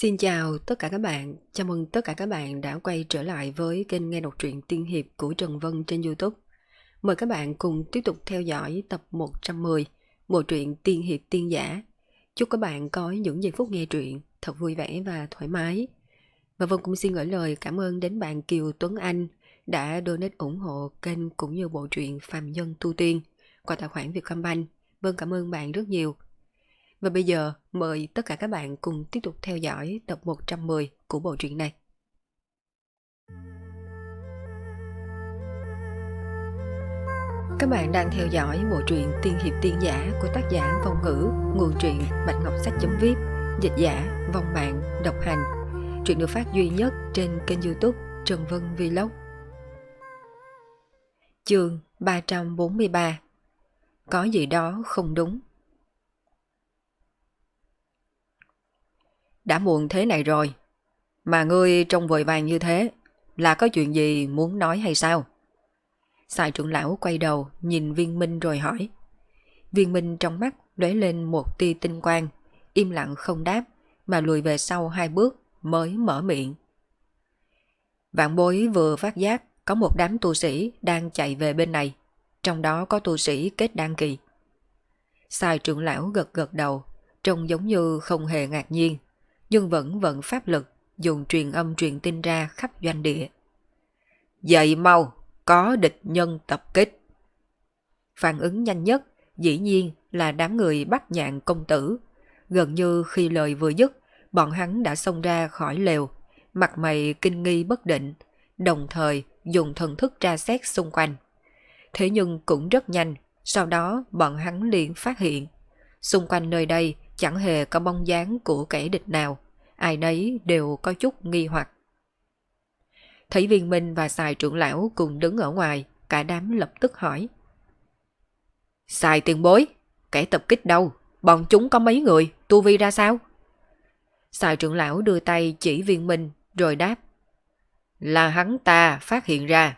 Xin chào tất cả các bạn, chào mừng tất cả các bạn đã quay trở lại với kênh nghe đọc truyện tiên hiệp của Trần Vân trên YouTube. Mời các bạn cùng tiếp tục theo dõi tập 110, bộ truyện tiên hiệp tiên giả. Chúc các bạn có những giây phút nghe truyện thật vui vẻ và thoải mái. Và Vân cũng xin gửi lời cảm ơn đến bạn Kiều Tuấn Anh đã donate ủng hộ kênh cũng như bộ truyện Phàm Nhân Tu Tiên qua tài khoản Vietcombank. Vân cảm ơn bạn rất nhiều. Và bây giờ mời tất cả các bạn cùng tiếp tục theo dõi tập 110 của bộ truyện này. Các bạn đang theo dõi bộ truyện tiên hiệp tiên giả của tác giả Vong Ngữ, nguồn truyện Bạch Ngọc Sách.vip, dịch giả Vong Bạn độc hành. Truyện được phát duy nhất trên kênh YouTube Trần Vân Vlog. Chương 343. Có gì đó không đúng. Đã muộn thế này rồi, mà ngươi trông vội vàng như thế, là có chuyện gì muốn nói hay sao? Sài trưởng lão quay đầu nhìn Viên Minh rồi hỏi. Viên Minh trong mắt lóe lên một tia tinh quang, im lặng không đáp mà lùi về sau 2 bước mới mở miệng. Vạn Bối vừa phát giác có một đám tu sĩ đang chạy về bên này, trong đó có tu sĩ kết đan kỳ. Sài trưởng lão gật gật đầu, trông giống như không hề ngạc nhiên, nhưng vẫn vận pháp lực dùng truyền âm truyền tin ra khắp doanh địa. Dậy mau, có địch nhân tập kích. Phản ứng nhanh nhất dĩ nhiên là đám người Bắc Nhạn công tử. Gần như khi lời vừa dứt, bọn hắn đã xông ra khỏi lều, mặt mày kinh nghi bất định, đồng thời dùng thần thức tra xét xung quanh. Thế nhưng cũng rất nhanh, sau đó bọn hắn liền phát hiện, xung quanh nơi đây chẳng hề có bóng dáng của kẻ địch nào, ai nấy đều có chút nghi hoặc. Thấy Viên Minh và Sài trưởng lão cùng đứng ở ngoài, cả đám lập tức hỏi. Sài tiền bối, kẻ tập kích đâu? Bọn chúng có mấy người, tu vi ra sao? Sài trưởng lão đưa tay chỉ Viên Minh rồi đáp. Là hắn ta phát hiện ra.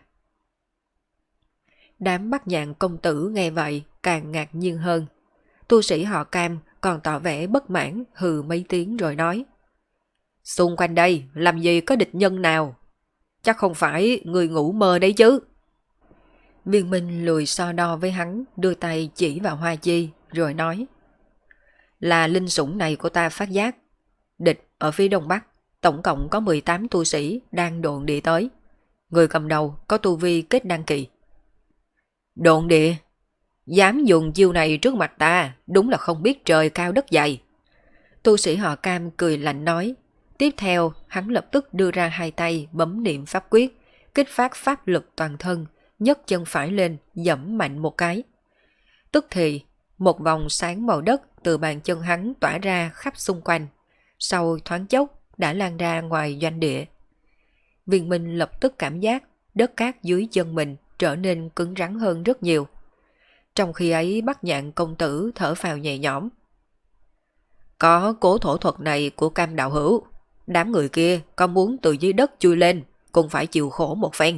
Đám Bắc Nhạn công tử nghe vậy càng ngạc nhiên hơn. Tu sĩ họ Cam còn tỏ vẻ bất mãn hừ mấy tiếng rồi nói. Xung quanh đây làm gì có địch nhân nào? Chắc không phải người ngủ mơ đấy chứ. Viên Minh lùi so đo với hắn, đưa tay chỉ vào Hoa Chi rồi nói. Là linh sủng này của ta phát giác. Địch ở phía đông bắc, tổng cộng có 18 tu sĩ đang độn địa tới. Người cầm đầu có tu vi kết đăng kỳ. Độn địa? Dám dùng chiêu này trước mặt ta, đúng là không biết trời cao đất dày. Tu sĩ họ Cam cười lạnh nói. Tiếp theo, hắn lập tức đưa ra 2 tay bấm niệm pháp quyết, kích phát pháp lực toàn thân, nhấc chân phải lên, giẫm mạnh một cái. Tức thì, một vòng sáng màu đất từ bàn chân hắn tỏa ra khắp xung quanh, sau thoáng chốc đã lan ra ngoài doanh địa. Viên Minh lập tức cảm giác đất cát dưới chân mình trở nên cứng rắn hơn rất nhiều. Trong khi ấy Bắc Nhạn công tử thở phào nhẹ nhõm. Có cố thổ thuật này của Cam đạo hữu, đám người kia có muốn từ dưới đất chui lên cũng phải chịu khổ một phen.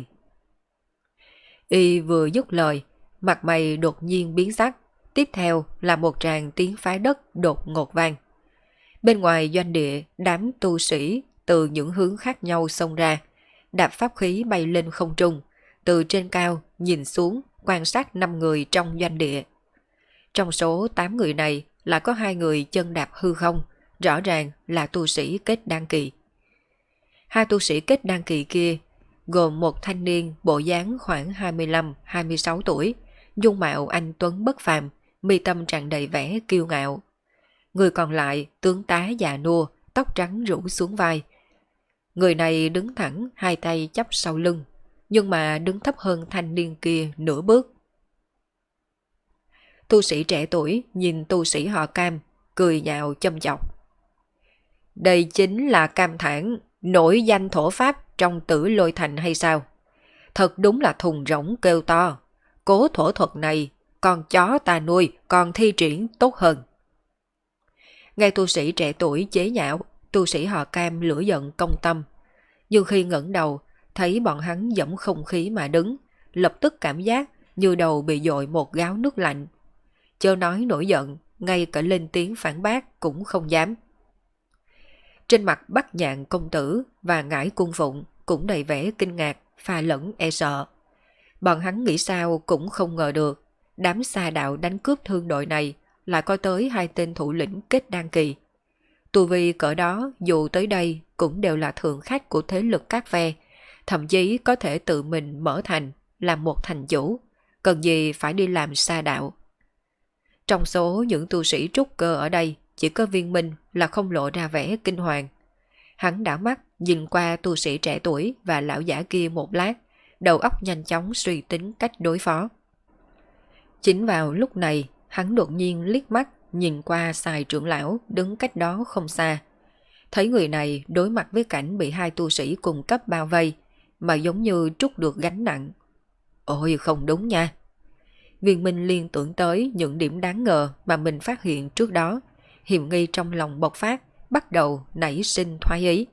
Y vừa dứt lời, mặt mày đột nhiên biến sắc, tiếp theo là một tràng tiếng phá đất đột ngột vang. Bên ngoài doanh địa, đám tu sĩ từ những hướng khác nhau xông ra, đạp pháp khí bay lên không trung, từ trên cao nhìn xuống quan sát 5 người trong doanh địa. Trong số 8 người này là có 2 người chân đạp hư không, rõ ràng là tu sĩ kết đan kỳ. 2 tu sĩ kết đan kỳ kia gồm một thanh niên bộ dáng khoảng 25-26 tuổi, dung mạo anh tuấn bất phàm, mi tâm tràn đầy vẻ kiêu ngạo. Người còn lại tướng tá già nua, tóc trắng rủ xuống vai. Người này đứng thẳng, 2 tay chắp sau lưng, nhưng mà đứng thấp hơn thanh niên kia nửa bước. Tu sĩ trẻ tuổi nhìn tu sĩ họ Cam, cười nhạo châm chọc. Đây chính là Cam Thản, nổi danh thổ pháp trong Tử Lôi Thành hay sao? Thật đúng là thùng rỗng kêu to. Cố thổ thuật này, con chó ta nuôi còn thi triển tốt hơn. Nghe tu sĩ trẻ tuổi chế nhạo, tu sĩ họ Cam lửa giận công tâm. Nhưng khi ngẩng đầu, thấy bọn hắn dẫm không khí mà đứng, lập tức cảm giác như đầu bị dội một gáo nước lạnh. Chớ nói nổi giận, ngay cả lên tiếng phản bác cũng không dám. Trên mặt Bắc Nhạn công tử và Ngải cung phụng cũng đầy vẻ kinh ngạc, pha lẫn e sợ. Bọn hắn nghĩ sao cũng không ngờ được, đám xa đạo đánh cướp thương đội này lại có tới 2 tên thủ lĩnh kết đan kỳ. Tu vi cỡ đó dù tới đây cũng đều là thượng khách của thế lực các phe, thậm chí có thể tự mình mở thành, làm một thành chủ, cần gì phải đi làm xa đạo. Trong số những tu sĩ trúc cơ ở đây, chỉ có Viên Minh là không lộ ra vẻ kinh hoàng. Hắn đảo mắt nhìn qua tu sĩ trẻ tuổi và lão giả kia một lát, đầu óc nhanh chóng suy tính cách đối phó. Chính vào lúc này, hắn đột nhiên liếc mắt nhìn qua Sài trưởng lão đứng cách đó không xa. Thấy người này đối mặt với cảnh bị 2 tu sĩ cùng cấp bao vây, mà giống như trút được gánh nặng. Ôi không đúng nha. Viên Minh liên tưởng tới những điểm đáng ngờ mà mình phát hiện trước đó, hiểm nghi trong lòng bộc phát, bắt đầu nảy sinh thoái ý.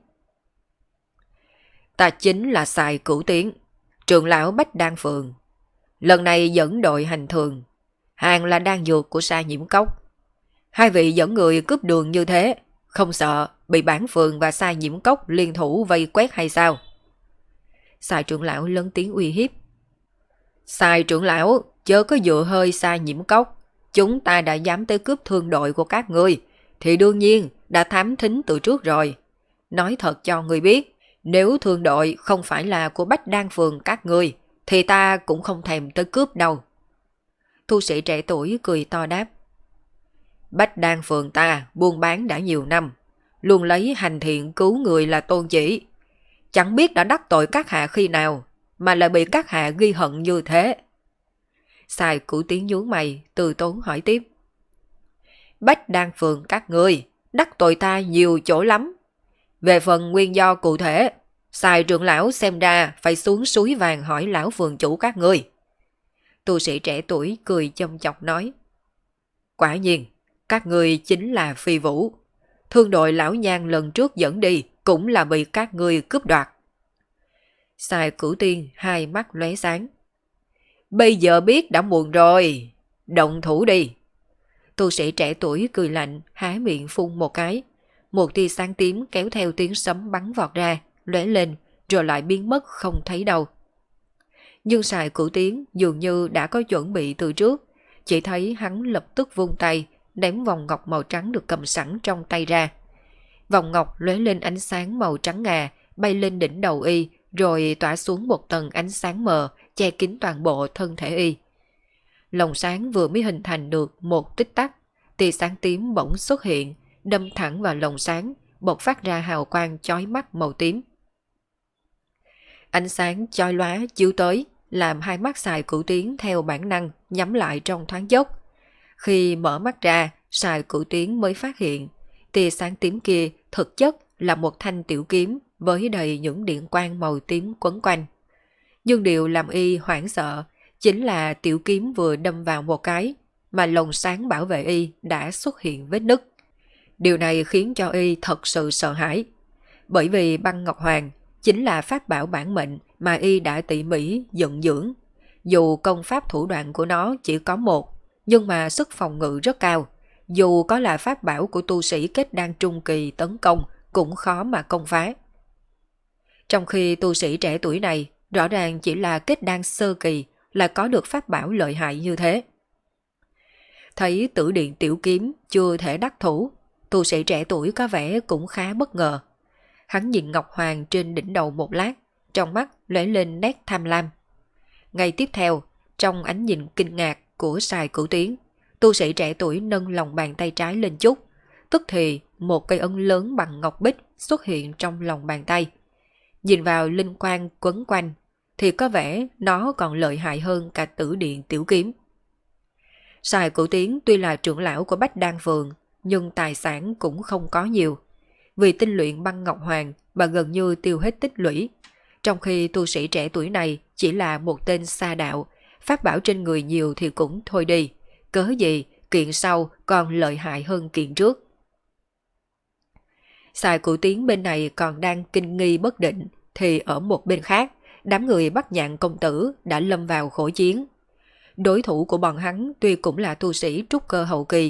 Ta chính là Sài Cửu Tiến, trưởng lão Bách Đan Phường. Lần này dẫn đội hành thường, hàng là đan dược của Sa Nhiễm Cốc. 2 vị dẫn người cướp đường như thế, không sợ bị bản phường và Sa Nhiễm Cốc liên thủ vây quét hay sao? Sài trưởng lão lớn tiếng uy hiếp. Sài trưởng lão, chớ có dựa hơi Sa Nhiễm Cốc. Chúng ta đã dám tới cướp thương đội của các ngươi, thì đương nhiên đã thám thính từ trước rồi. Nói thật cho người biết, nếu thương đội không phải là của Bách Đan Phường các ngươi, thì ta cũng không thèm tới cướp đâu. Tu sĩ trẻ tuổi cười to đáp. Bách Đan Phường ta buôn bán đã nhiều năm, luôn lấy hành thiện cứu người là tôn chỉ. Chẳng biết đã đắc tội các hạ khi nào, mà lại bị các hạ ghi hận như thế. Sài Cửu Tiến nhướng mày, từ tốn hỏi tiếp. Bách Đan Phường các ngươi đắc tội ta nhiều chỗ lắm. Về phần nguyên do cụ thể, Sài trưởng lão xem ra phải xuống suối vàng hỏi lão phường chủ các ngươi. Tu sĩ trẻ tuổi cười châm chọc nói. Quả nhiên, các ngươi chính là phi vũ. Thương đội lão nhan lần trước dẫn đi cũng là bị các ngươi cướp đoạt. Sài Cửu Tiên 2 mắt lóe sáng. Bây giờ biết đã muộn rồi, động thủ đi. Tu sĩ trẻ tuổi cười lạnh, há miệng phun một cái. Một tia sáng tím kéo theo tiếng sấm bắn vọt ra, lóe lên, rồi lại biến mất không thấy đâu. Nhưng Sài Cửu Tiến dường như đã có chuẩn bị từ trước, chỉ thấy hắn lập tức vung tay, ném vòng ngọc màu trắng được cầm sẵn trong tay ra. Vòng ngọc lóe lên ánh sáng màu trắng ngà, bay lên đỉnh đầu y, rồi tỏa xuống một tầng ánh sáng mờ, che kín toàn bộ thân thể y. Lồng sáng vừa mới hình thành được một tích tắc, tia sáng tím bỗng xuất hiện, đâm thẳng vào lồng sáng, bộc phát ra hào quang chói mắt màu tím. Ánh sáng chói lóa chiếu tới, làm hai mắt Sài Cửu Tiến theo bản năng nhắm lại trong thoáng chốc. Khi mở mắt ra, Sài Cửu Tiến mới phát hiện, tia sáng tím kia thực chất là một thanh tiểu kiếm với đầy những điện quang màu tím quấn quanh. Nhưng điều làm y hoảng sợ chính là tiểu kiếm vừa đâm vào một cái, mà lồng sáng bảo vệ y đã xuất hiện vết nứt. Điều này khiến cho y thật sự sợ hãi, bởi vì băng ngọc hoàng chính là pháp bảo bản mệnh mà y đã tỉ mỉ dựng dưỡng. Dù công pháp thủ đoạn của nó chỉ có một, nhưng mà sức phòng ngự rất cao. Dù có là pháp bảo của tu sĩ kết đan trung kỳ tấn công cũng khó mà công phá. Trong khi tu sĩ trẻ tuổi này rõ ràng chỉ là kết đan sơ kỳ là có được pháp bảo lợi hại như thế. Thấy tử điện tiểu kiếm chưa thể đắc thủ, tu sĩ trẻ tuổi có vẻ cũng khá bất ngờ. Hắn nhìn Ngọc Hoàng trên đỉnh đầu một lát, trong mắt lóe lên nét tham lam. Ngay tiếp theo, trong ánh nhìn kinh ngạc của Sài Cửu Tiến, tu sĩ trẻ tuổi nâng lòng bàn tay trái lên chút, tức thì một cây ấn lớn bằng ngọc bích xuất hiện trong lòng bàn tay. Nhìn vào linh quang quấn quanh, thì có vẻ nó còn lợi hại hơn cả tử điện tiểu kiếm. Sài Cửu Tiến tuy là trưởng lão của Bách Đan Phường, nhưng tài sản cũng không có nhiều. Vì tinh luyện băng ngọc hoàng mà gần như tiêu hết tích lũy, trong khi tu sĩ trẻ tuổi này chỉ là một tên sa đạo, pháp bảo trên người nhiều thì cũng thôi đi, cớ gì kiện sau còn lợi hại hơn kiện trước. Sài Cửu Tiến bên này còn đang kinh nghi bất định, thì ở một bên khác, đám người Bắc Nhạn công tử đã lâm vào khổ chiến. Đối thủ của bọn hắn tuy cũng là tu sĩ trúc cơ hậu kỳ,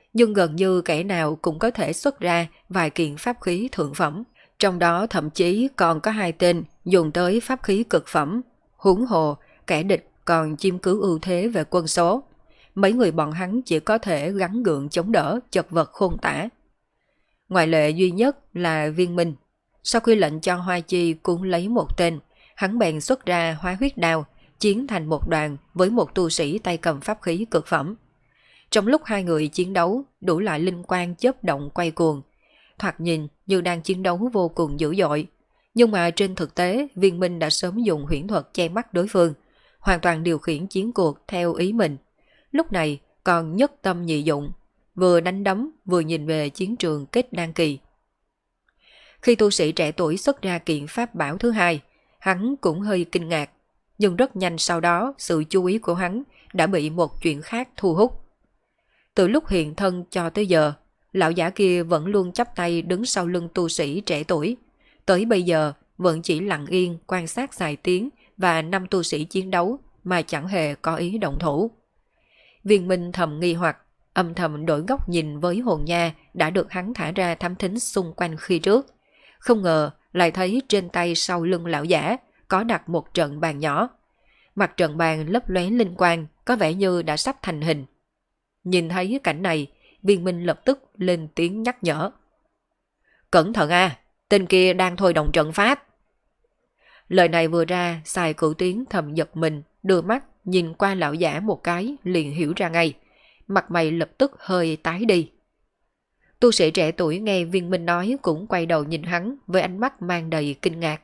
nhưng gần như kẻ nào cũng có thể xuất ra vài kiện pháp khí thượng phẩm. Trong đó thậm chí còn có 2 tên dùng tới pháp khí cực phẩm. Huống hồ, kẻ địch còn chiếm cứ ưu thế về quân số. Mấy người bọn hắn chỉ có thể gắng gượng chống đỡ chật vật khôn tả. Ngoại lệ duy nhất là Viên Minh. Sau khi lệnh cho Hoa Chi cũng lấy một tên, hắn bèn xuất ra hóa huyết đao, chiến thành một đoàn với một tu sĩ tay cầm pháp khí cực phẩm. Trong lúc hai người chiến đấu, đủ loại linh quang chớp động quay cuồng. Thoạt nhìn như đang chiến đấu vô cùng dữ dội. Nhưng mà trên thực tế, Viên Minh đã sớm dùng huyễn thuật che mắt đối phương, hoàn toàn điều khiển chiến cuộc theo ý mình. Lúc này còn nhất tâm nhị dụng, vừa đánh đấm vừa nhìn về chiến trường kết đan kỳ. Khi tu sĩ trẻ tuổi xuất ra kiện pháp bảo thứ hai, hắn cũng hơi kinh ngạc. Nhưng rất nhanh sau đó, sự chú ý của hắn đã bị một chuyện khác thu hút. Từ lúc hiện thân cho tới giờ, lão giả kia vẫn luôn chắp tay đứng sau lưng tu sĩ trẻ tuổi. Tới bây giờ vẫn chỉ lặng yên quan sát xài tiến và 5 tu sĩ chiến đấu mà chẳng hề có ý động thủ. Viên Minh thầm nghi hoặc, âm thầm đổi góc nhìn với hồn nha đã được hắn thả ra thám thính xung quanh khi trước. Không ngờ lại thấy trên tay sau lưng lão giả có đặt một trận bàn nhỏ. Mặt trận bàn lấp lóe linh quang, có vẻ như đã sắp thành hình. Nhìn thấy cảnh này, Viên Minh lập tức lên tiếng nhắc nhở. Cẩn thận a, tên kia đang thôi động trận pháp. Lời này vừa ra, Sài Cửu Tiến thầm giật mình, đưa mắt nhìn qua lão giả một cái liền hiểu ra ngay. Mặt mày lập tức hơi tái đi. Tu sĩ trẻ tuổi nghe Viên Minh nói cũng quay đầu nhìn hắn với ánh mắt mang đầy kinh ngạc.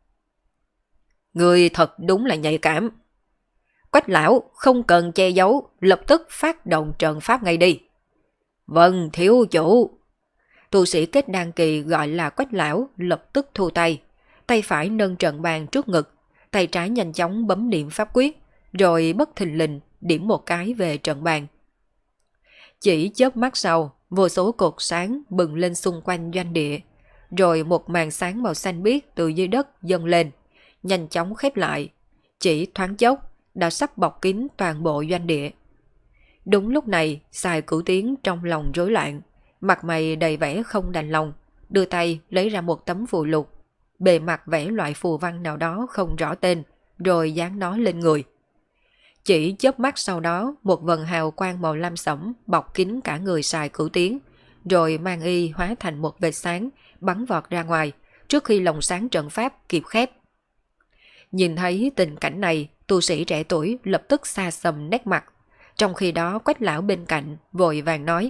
Người thật đúng là nhạy cảm. Quách lão không cần che giấu, lập tức phát động trận pháp ngay đi. Vâng, thiếu chủ. Tu sĩ kết đan kỳ gọi là Quách lão lập tức thu tay. Tay phải nâng trận bàn trước ngực, tay trái nhanh chóng bấm niệm pháp quyết, rồi bất thình lình điểm một cái về trận bàn. Chỉ chớp mắt sau, vô số cột sáng bừng lên xung quanh doanh địa, rồi một màn sáng màu xanh biếc từ dưới đất dâng lên, nhanh chóng khép lại, chỉ thoáng chốc đã sắp bọc kín toàn bộ doanh địa. Đúng lúc này, Sài Cửu Tiến trong lòng rối loạn, mặt mày đầy vẻ không đành lòng, đưa tay lấy ra một tấm phù lục, bề mặt vẽ loại phù văn nào đó không rõ tên, rồi dán nó lên người. Chỉ chớp mắt sau đó, một vần hào quang màu lam sẫm bọc kín cả người Sài Cửu Tiến, rồi mang y hóa thành một vệt sáng bắn vọt ra ngoài, trước khi lồng sáng trận pháp kịp khép. Nhìn thấy tình cảnh này, tu sĩ trẻ tuổi lập tức xa sầm nét mặt. Trong khi đó Quách lão bên cạnh vội vàng nói: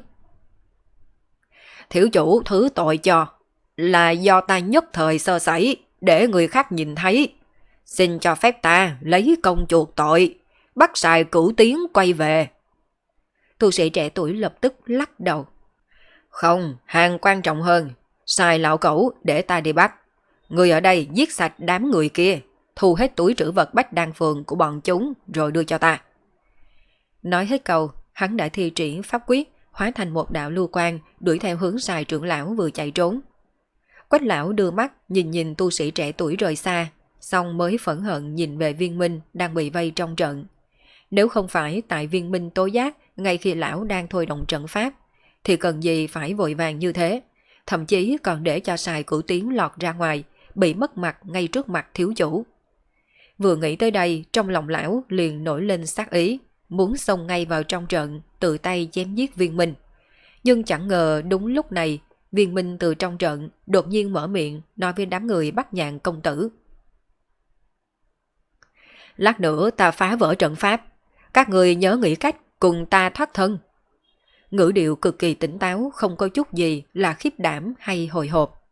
Thiếu chủ thứ tội cho, là do ta nhất thời sơ sẩy, để người khác nhìn thấy. Xin cho phép ta lấy công chuộc tội, bắt Sài Cửu Tiến quay về. Tu sĩ trẻ tuổi lập tức lắc đầu. Không, hàng quan trọng hơn, Sài lão cẩu để ta đi bắt. Người ở đây giết sạch đám người kia, thu hết túi trữ vật Bách Đan Phường của bọn chúng rồi đưa cho ta. Nói hết câu, hắn đã thi triển pháp quyết, hóa thành một đạo lưu quang đuổi theo hướng Sài trưởng lão vừa chạy trốn. Quách lão đưa mắt nhìn nhìn tu sĩ trẻ tuổi rời xa, xong mới phẫn hận nhìn về Viên Minh đang bị vây trong trận. Nếu không phải tại Viên Minh tố giác ngay khi lão đang thôi động trận pháp, thì cần gì phải vội vàng như thế, thậm chí còn để cho Sài Cửu Tiến lọt ra ngoài, bị mất mặt ngay trước mặt thiếu chủ. Vừa nghĩ tới đây, trong lòng lão liền nổi lên sát ý, muốn xông ngay vào trong trận, tự tay chém giết Viên Minh. Nhưng chẳng ngờ đúng lúc này, Viên Minh từ trong trận đột nhiên mở miệng nói với đám người Bắc Nhạn công tử. Lát nữa ta phá vỡ trận pháp, các người nhớ nghĩ cách cùng ta thoát thân. Ngữ điệu cực kỳ tỉnh táo, không có chút gì là khiếp đảm hay hồi hộp.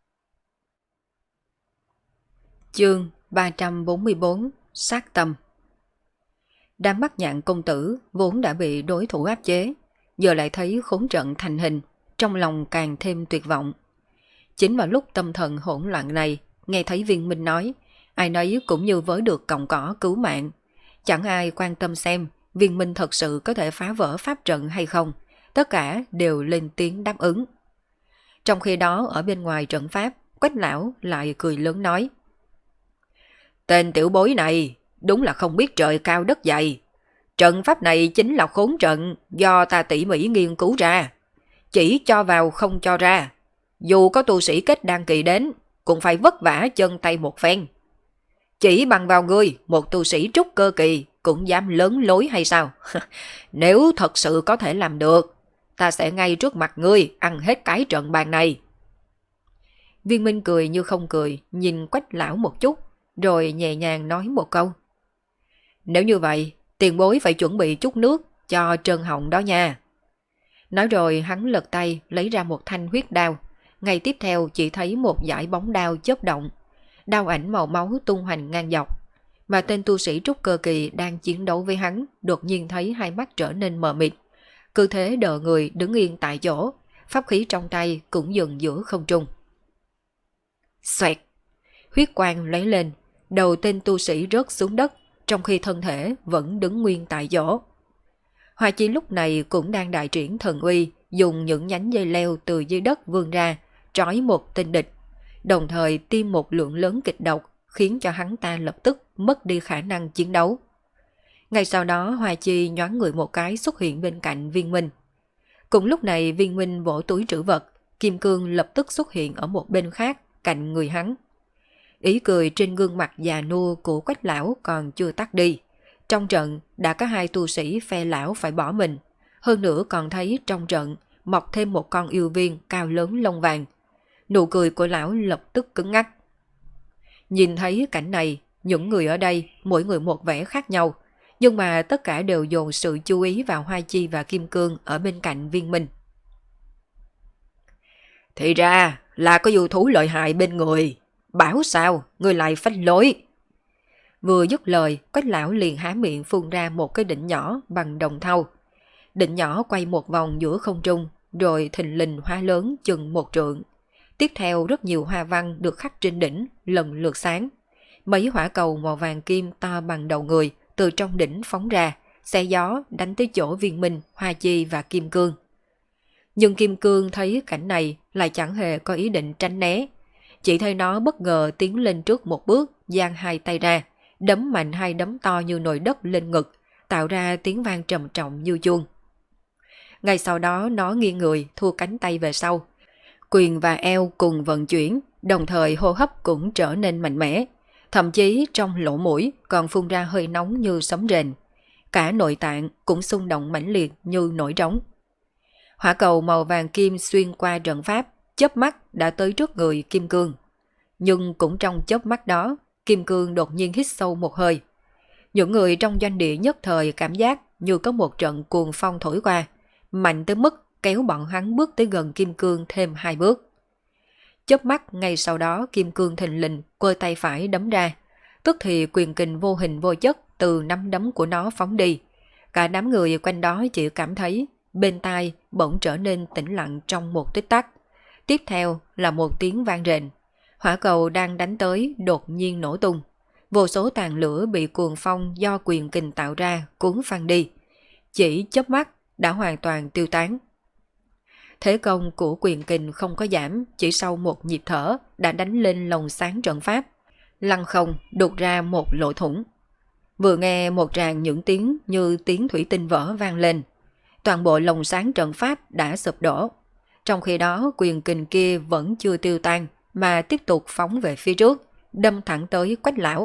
Chương 344 Sát tâm. Đám Bắc Nhạn công tử vốn đã bị đối thủ áp chế, giờ lại thấy khốn trận thành hình, trong lòng càng thêm tuyệt vọng. Chính vào lúc tâm thần hỗn loạn này, nghe thấy Viên Minh nói, ai nấy cũng như với được cọng cỏ cứu mạng. Chẳng ai quan tâm xem Viên Minh thật sự có thể phá vỡ pháp trận hay không, tất cả đều lên tiếng đáp ứng. Trong khi đó ở bên ngoài trận pháp, Quách lão lại cười lớn nói: Tên tiểu bối này đúng là không biết trời cao đất dày. Trận pháp này chính là khốn trận do ta tỉ mỉ nghiên cứu ra. chỉ cho vào không cho ra. Dù có tu sĩ kết đan kỳ đến, cũng phải vất vả chân tay một phen. Chỉ bằng vào ngươi, một tu sĩ trúc cơ kỳ cũng dám lớn lối hay sao? Nếu thật sự có thể làm được, ta sẽ ngay trước mặt ngươi ăn hết cái trận bàn này. Viên Minh cười như không cười, nhìn Quách lão một chút, rồi nhẹ nhàng nói một câu. Nếu như vậy, tiền bối phải chuẩn bị chút nước cho trơn họng đó nha. Nói rồi hắn lật tay lấy ra một thanh huyết đao. Ngay tiếp theo chỉ thấy một dải bóng đao chớp động. Đao ảnh màu máu tung hoành ngang dọc. Mà tên tu sĩ trúc cơ kỳ đang chiến đấu với hắn đột nhiên thấy hai mắt trở nên mờ mịt. Cứ thế đờ người đứng yên tại chỗ, pháp khí trong tay cũng dừng giữa không trung. Xoẹt! Huyết quang lấy lên, đầu tên tu sĩ rớt xuống đất, trong khi thân thể vẫn đứng nguyên tại chỗ. Hoa Chi lúc này cũng đang đại triển thần uy, dùng những nhánh dây leo từ dưới đất vươn ra, trói một tên địch, đồng thời tiêm một lượng lớn kịch độc, khiến cho hắn ta lập tức mất đi khả năng chiến đấu. Ngay sau đó Hoa Chi nhoáng người một cái xuất hiện bên cạnh Viên Minh. Cùng lúc này Viên Minh vỗ túi trữ vật, kim cương lập tức xuất hiện ở một bên khác, cạnh người hắn. Ý cười trên gương mặt già nua của Quách lão còn chưa tắt đi. Trong trận đã có hai tu sĩ phe lão phải bỏ mình. Hơn nữa còn thấy trong trận mọc thêm một con yêu viên cao lớn lông vàng. Nụ cười của lão lập tức cứng ngắc. Nhìn thấy cảnh này, những người ở đây mỗi người một vẻ khác nhau. Nhưng mà tất cả đều dồn sự chú ý vào Hoa Chi và Kim Cương ở bên cạnh Viên Minh. Thì ra là có yêu thú lợi hại bên người. Bảo sao, người lại phách lối. Vừa dứt lời, Quách lão liền há miệng phun ra một cái đỉnh nhỏ bằng đồng thau. Đỉnh nhỏ quay một vòng giữa không trung, rồi thình lình hoa lớn chừng 1 trượng. Tiếp theo rất nhiều hoa văn được khắc trên đỉnh, lần lượt sáng. Mấy hỏa cầu màu vàng kim to bằng đầu người từ trong đỉnh phóng ra, xé gió đánh tới chỗ Viên Minh, Hoa Chi và Kim Cương. Nhưng Kim Cương thấy cảnh này lại chẳng hề có ý định tránh né. Chỉ thấy nó bất ngờ tiến lên trước một bước, giang hai tay ra, đấm mạnh hai đấm to như nồi đất lên ngực, tạo ra tiếng vang trầm trọng như chuông. Ngay sau đó nó nghiêng người, thua cánh tay về sau. Quyền và eo cùng vận chuyển, đồng thời hô hấp cũng trở nên mạnh mẽ. Thậm chí trong lỗ mũi còn phun ra hơi nóng như sấm rền. Cả nội tạng cũng xung động mãnh liệt như nổi trống. Hỏa cầu màu vàng kim xuyên qua trận pháp, chớp mắt đã tới trước người Kim Cương. Nhưng cũng trong chớp mắt đó, Kim Cương đột nhiên hít sâu một hơi. Những người trong doanh địa nhất thời cảm giác như có một trận cuồng phong thổi qua, mạnh tới mức kéo bọn hắn bước tới gần Kim Cương thêm 2 bước. Chớp mắt ngay sau đó Kim Cương thình lình quơ tay phải đấm ra, tức thì quyền kình vô hình vô chất từ nắm đấm của nó phóng đi. Cả đám người quanh đó chỉ cảm thấy bên tai bỗng trở nên tĩnh lặng trong một tích tắc. Tiếp theo là một tiếng vang rền. Hỏa cầu đang đánh tới đột nhiên nổ tung. Vô số tàn lửa bị cuồng phong do quyền kình tạo ra cuốn phăng đi. Chỉ chớp mắt đã hoàn toàn tiêu tán. Thế công của quyền kình không có giảm, chỉ sau một nhịp thở đã đánh lên lồng sáng trận pháp. Lăng không đục ra một lỗ thủng. Vừa nghe một tràng những tiếng như tiếng thủy tinh vỡ vang lên. Toàn bộ lồng sáng trận pháp đã sụp đổ. Trong khi đó quyền kình kia vẫn chưa tiêu tan mà tiếp tục phóng về phía trước, đâm thẳng tới Quách lão.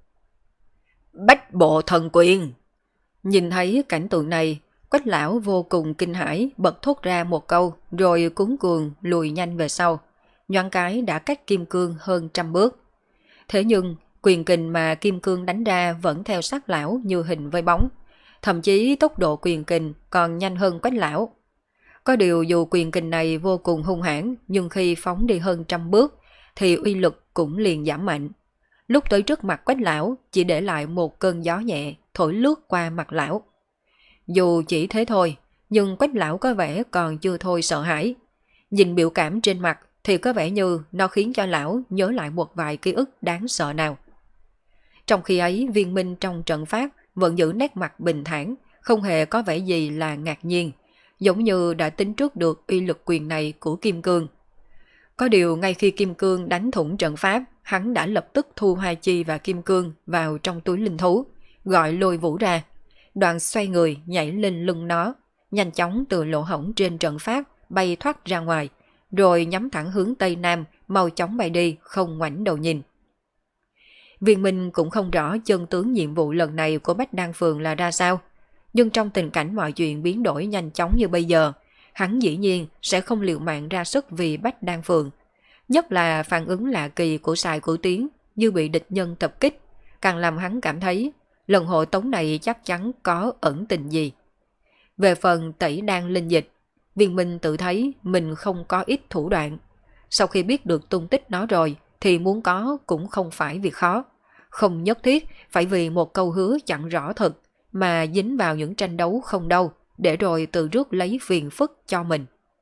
Bách bộ thần quyền! Nhìn thấy cảnh tượng này, Quách lão vô cùng kinh hãi, bật thốt ra một câu rồi cuống cuồng lùi nhanh về sau. Nhoáng cái đã cách Kim Cương hơn 100 bước. Thế nhưng quyền kình mà Kim Cương đánh ra vẫn theo sát lão như hình với bóng. Thậm chí tốc độ quyền kình còn nhanh hơn Quách lão. Có điều dù quyền kình này vô cùng hung hãn, nhưng khi phóng đi hơn 100 bước thì uy lực cũng liền giảm mạnh. Lúc tới trước mặt Quách lão chỉ để lại một cơn gió nhẹ thổi lướt qua mặt lão. Dù chỉ thế thôi, nhưng Quách lão có vẻ còn chưa thôi sợ hãi. Nhìn biểu cảm trên mặt thì có vẻ như nó khiến cho lão nhớ lại một vài ký ức đáng sợ nào. Trong khi ấy, Viên Minh trong trận pháp vẫn giữ nét mặt bình thản, không hề có vẻ gì là ngạc nhiên, giống như đã tính trước được uy lực quyền này của Kim Cương. Có điều ngay khi Kim Cương đánh thủng trận pháp, hắn đã lập tức thu Hoa Chi và Kim Cương vào trong túi linh thú, gọi Lôi Vũ ra. Đoạn xoay người nhảy lên lưng nó, nhanh chóng từ lỗ hổng trên trận pháp bay thoát ra ngoài, rồi nhắm thẳng hướng Tây Nam, mau chóng bay đi, không ngoảnh đầu nhìn. Viên Minh cũng không rõ chân tướng nhiệm vụ lần này của Bách Đan Phường là ra sao, nhưng trong tình cảnh mọi chuyện biến đổi nhanh chóng như bây giờ, hắn dĩ nhiên sẽ không liều mạng ra sức vì Bách Đan Phường. Nhất là phản ứng lạ kỳ của Sài Cửu Tiến như bị địch nhân tập kích, càng làm hắn cảm thấy lần hộ tống này chắc chắn có ẩn tình gì. Về phần tẩy đan linh dịch, Viên Minh tự thấy mình không có ít thủ đoạn. Sau khi biết được tung tích nó rồi thì muốn có cũng không phải việc khó. Không nhất thiết phải vì một câu hứa chẳng rõ thực mà dính vào những tranh đấu không đâu, để rồi tự rước lấy phiền phức cho mình.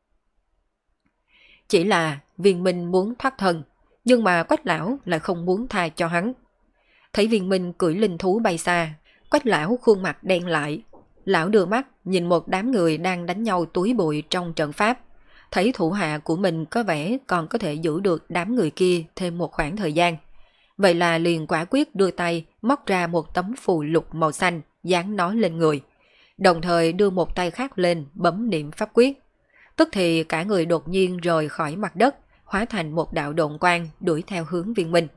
Chỉ là Viên Minh muốn thoát thân, nhưng mà Quách lão lại không muốn tha cho hắn. Thấy Viên Minh cưỡi linh thú bay xa, Quách lão khuôn mặt đen lại. Lão đưa mắt nhìn một đám người đang đánh nhau túi bụi trong trận pháp. Thấy thủ hạ của mình có vẻ còn có thể giữ được đám người kia thêm một khoảng thời gian. Vậy là liền quả quyết đưa tay móc ra một tấm phù lục màu xanh dán nó lên người. Đồng thời đưa một tay khác lên bấm niệm pháp quyết. Tức thì cả người đột nhiên rời khỏi mặt đất, hóa thành một đạo độn quang đuổi theo hướng Viên Minh.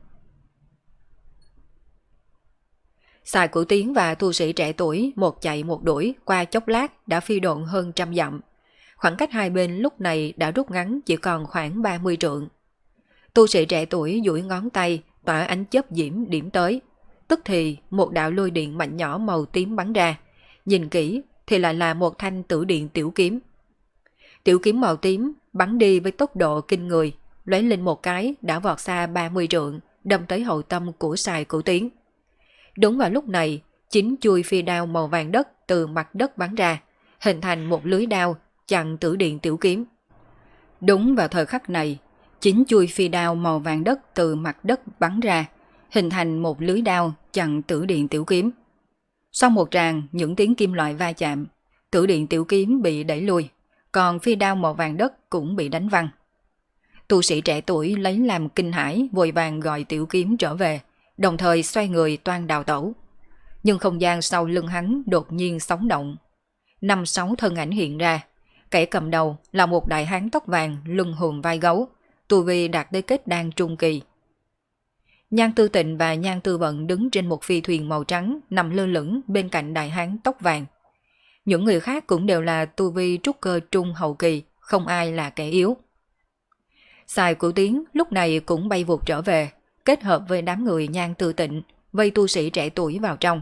Sài Cửu Tiến và tu sĩ trẻ tuổi một chạy một đuổi, qua chốc lát đã phi độn hơn 100 dặm. Khoảng cách hai bên lúc này đã rút ngắn chỉ còn khoảng 30 trượng. Tu sĩ trẻ tuổi duỗi ngón tay, tỏa ánh chớp diễm điểm tới. Tức thì một đạo lôi điện mạnh nhỏ màu tím bắn ra. Nhìn kỹ thì lại là một thanh tử điện tiểu kiếm. Tiểu kiếm màu tím bắn đi với tốc độ kinh người, lóe lên một cái đã vọt xa 30 trượng, đâm tới hậu tâm của Sài Cửu Tiến. Đúng vào lúc này, 9 chuôi phi đao màu vàng đất từ mặt đất bắn ra, hình thành một lưới đao chặn tử điện tiểu kiếm. Đúng vào thời khắc này, 9 chuôi phi đao màu vàng đất từ mặt đất bắn ra, hình thành một lưới đao chặn tử điện tiểu kiếm. Sau một tràng những tiếng kim loại va chạm, tử điện tiểu kiếm bị đẩy lui, còn phi đao màu vàng đất cũng bị đánh văng. Tu sĩ trẻ tuổi lấy làm kinh hãi, vội vàng gọi tiểu kiếm trở về, đồng thời xoay người toan đào tẩu. Nhưng không gian sau lưng hắn đột nhiên sóng động. 5-6 thân ảnh hiện ra, kẻ cầm đầu là một đại hán tóc vàng lưng hùm vai gấu, tu vi đạt tới kết đan trung kỳ. Nhan Tư Tịnh và Nhan Tư Vận đứng trên một phi thuyền màu trắng nằm lơ lửng bên cạnh đại hán tóc vàng. Những người khác cũng đều là tu vi trúc cơ trung hậu kỳ, không ai là kẻ yếu. Sài Cửu Tiến lúc này cũng bay vụt trở về, kết hợp với đám người Nhan Tư Tịnh, vây tu sĩ trẻ tuổi vào trong.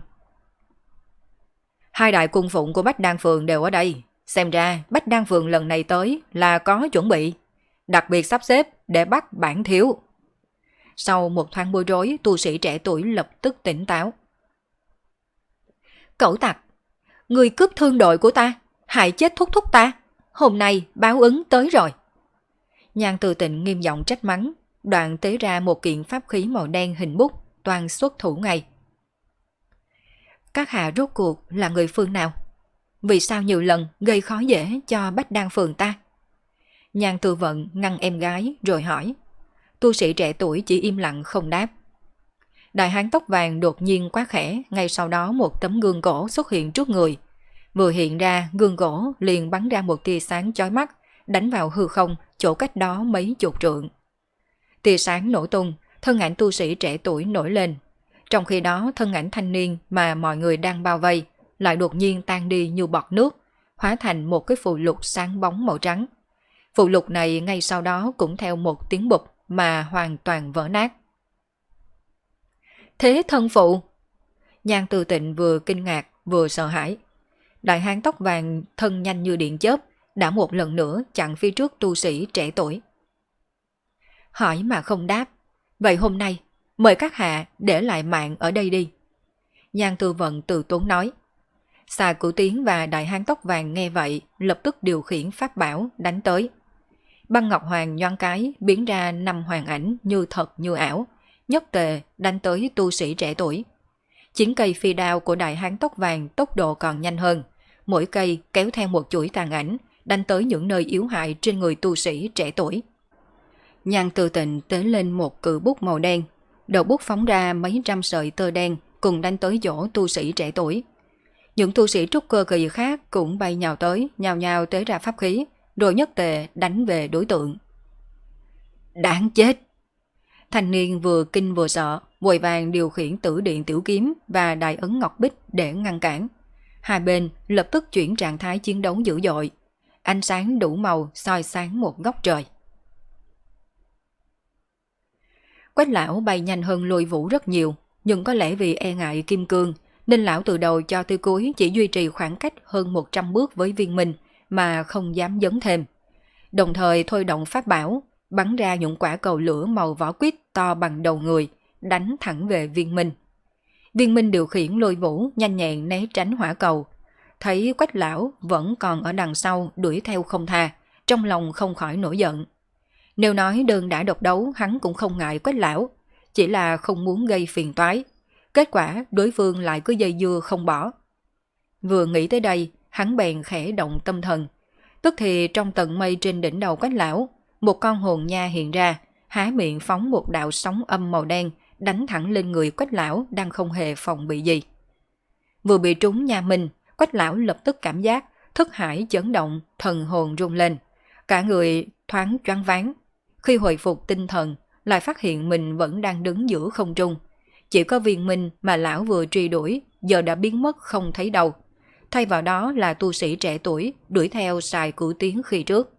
Hai đại cung phụng của Bách Đan Phường đều ở đây, xem ra Bách Đan Phường lần này tới là có chuẩn bị, đặc biệt sắp xếp để bắt bản thiếu. Sau một thoáng bối rối, tu sĩ trẻ tuổi lập tức tỉnh táo. Cẩu tặc, người cướp thương đội của ta, hại chết thúc thúc ta, hôm nay báo ứng tới rồi. Nhan Tư Tịnh nghiêm giọng trách mắng, đoạn tế ra một kiện pháp khí màu đen hình bút, toàn xuất thủ ngay. Các hạ rốt cuộc là người phương nào? Vì sao nhiều lần gây khó dễ cho Bách Đan Phường ta? Nhan Tư Vận ngăn em gái rồi hỏi. Tu sĩ trẻ tuổi chỉ im lặng không đáp. Đại hán tóc vàng đột nhiên quá khẽ, ngay sau đó một tấm gương gỗ xuất hiện trước người. Vừa hiện ra, gương gỗ liền bắn ra một tia sáng chói mắt, đánh vào hư không, chỗ cách đó mấy chục trượng. Tia sáng nổ tung, thân ảnh tu sĩ trẻ tuổi nổi lên. Trong khi đó, thân ảnh thanh niên mà mọi người đang bao vây lại đột nhiên tan đi như bọt nước, hóa thành một cái phù lục sáng bóng màu trắng. Phù lục này ngay sau đó cũng theo một tiếng bụp mà hoàn toàn vỡ nát. Thế thân phụ! Nhan Tư Tịnh vừa kinh ngạc vừa sợ hãi. Đại hán tóc vàng thân nhanh như điện chớp đã một lần nữa chặn phía trước tu sĩ trẻ tuổi. Hỏi mà không đáp. Vậy hôm nay mời các hạ để lại mạng ở đây đi. Nhan Tư Vận từ tốn nói. Sài Cửu Tiến và đại hán tóc vàng nghe vậy lập tức điều khiển pháp bảo đánh tới. Băng Ngọc Hoàng nhoáng cái biến ra 5 hoàng ảnh như thật như ảo, nhất tề đánh tới tu sĩ trẻ tuổi. 9 cây phi đao của đại hán tóc vàng tốc độ còn nhanh hơn, mỗi cây kéo theo một chuỗi tàn ảnh đánh tới những nơi yếu hại trên người tu sĩ trẻ tuổi. Nhan Tư Tịnh tế lên một cự bút màu đen, đầu bút phóng ra mấy trăm sợi tơ đen cùng đánh tới chỗ tu sĩ trẻ tuổi. Những tu sĩ trúc cơ kỳ khác cũng bay nhào tới, nhào nhào tế ra pháp khí, rồi nhất tề đánh về đối tượng. Đáng chết! Thanh niên vừa kinh vừa sợ, vội vàng điều khiển tử điện tiểu kiếm và đại ấn ngọc bích để ngăn cản. Hai bên lập tức chuyển trạng thái chiến đấu dữ dội. Ánh sáng đủ màu soi sáng một góc trời. Quách lão bay nhanh hơn Lôi Vũ rất nhiều, nhưng có lẽ vì e ngại kim cương nên lão từ đầu cho tới cuối chỉ duy trì khoảng cách hơn 100 bước với Viên Minh mà không dám dấn thêm. Đồng thời thôi động pháp bảo, bắn ra những quả cầu lửa màu vỏ quýt to bằng đầu người, đánh thẳng về Viên Minh. Viên Minh điều khiển Lôi Vũ nhanh nhẹn né tránh hỏa cầu. Thấy Quách lão vẫn còn ở đằng sau đuổi theo không tha, trong lòng không khỏi nổi giận. Nếu nói đơn đã độc đấu hắn cũng không ngại Quách lão, chỉ là không muốn gây phiền toái. Kết quả đối phương lại cứ dây dưa không bỏ. Vừa nghĩ tới đây, hắn bèn khẽ động tâm thần. Tức thì trong tầng mây trên đỉnh đầu Quách lão, một con hồn nha hiện ra, há miệng phóng một đạo sóng âm màu đen, đánh thẳng lên người Quách lão đang không hề phòng bị gì. Vừa bị trúng nha minh, Quách lão lập tức cảm giác thức hải chấn động, thần hồn rung lên, cả người thoáng choáng váng. Khi hồi phục tinh thần, lại phát hiện mình vẫn đang đứng giữa không trung. Chỉ có Viên Minh mà lão vừa truy đuổi giờ đã biến mất không thấy đâu. Thay vào đó là tu sĩ trẻ tuổi đuổi theo Sài Cửu Tiến khi trước.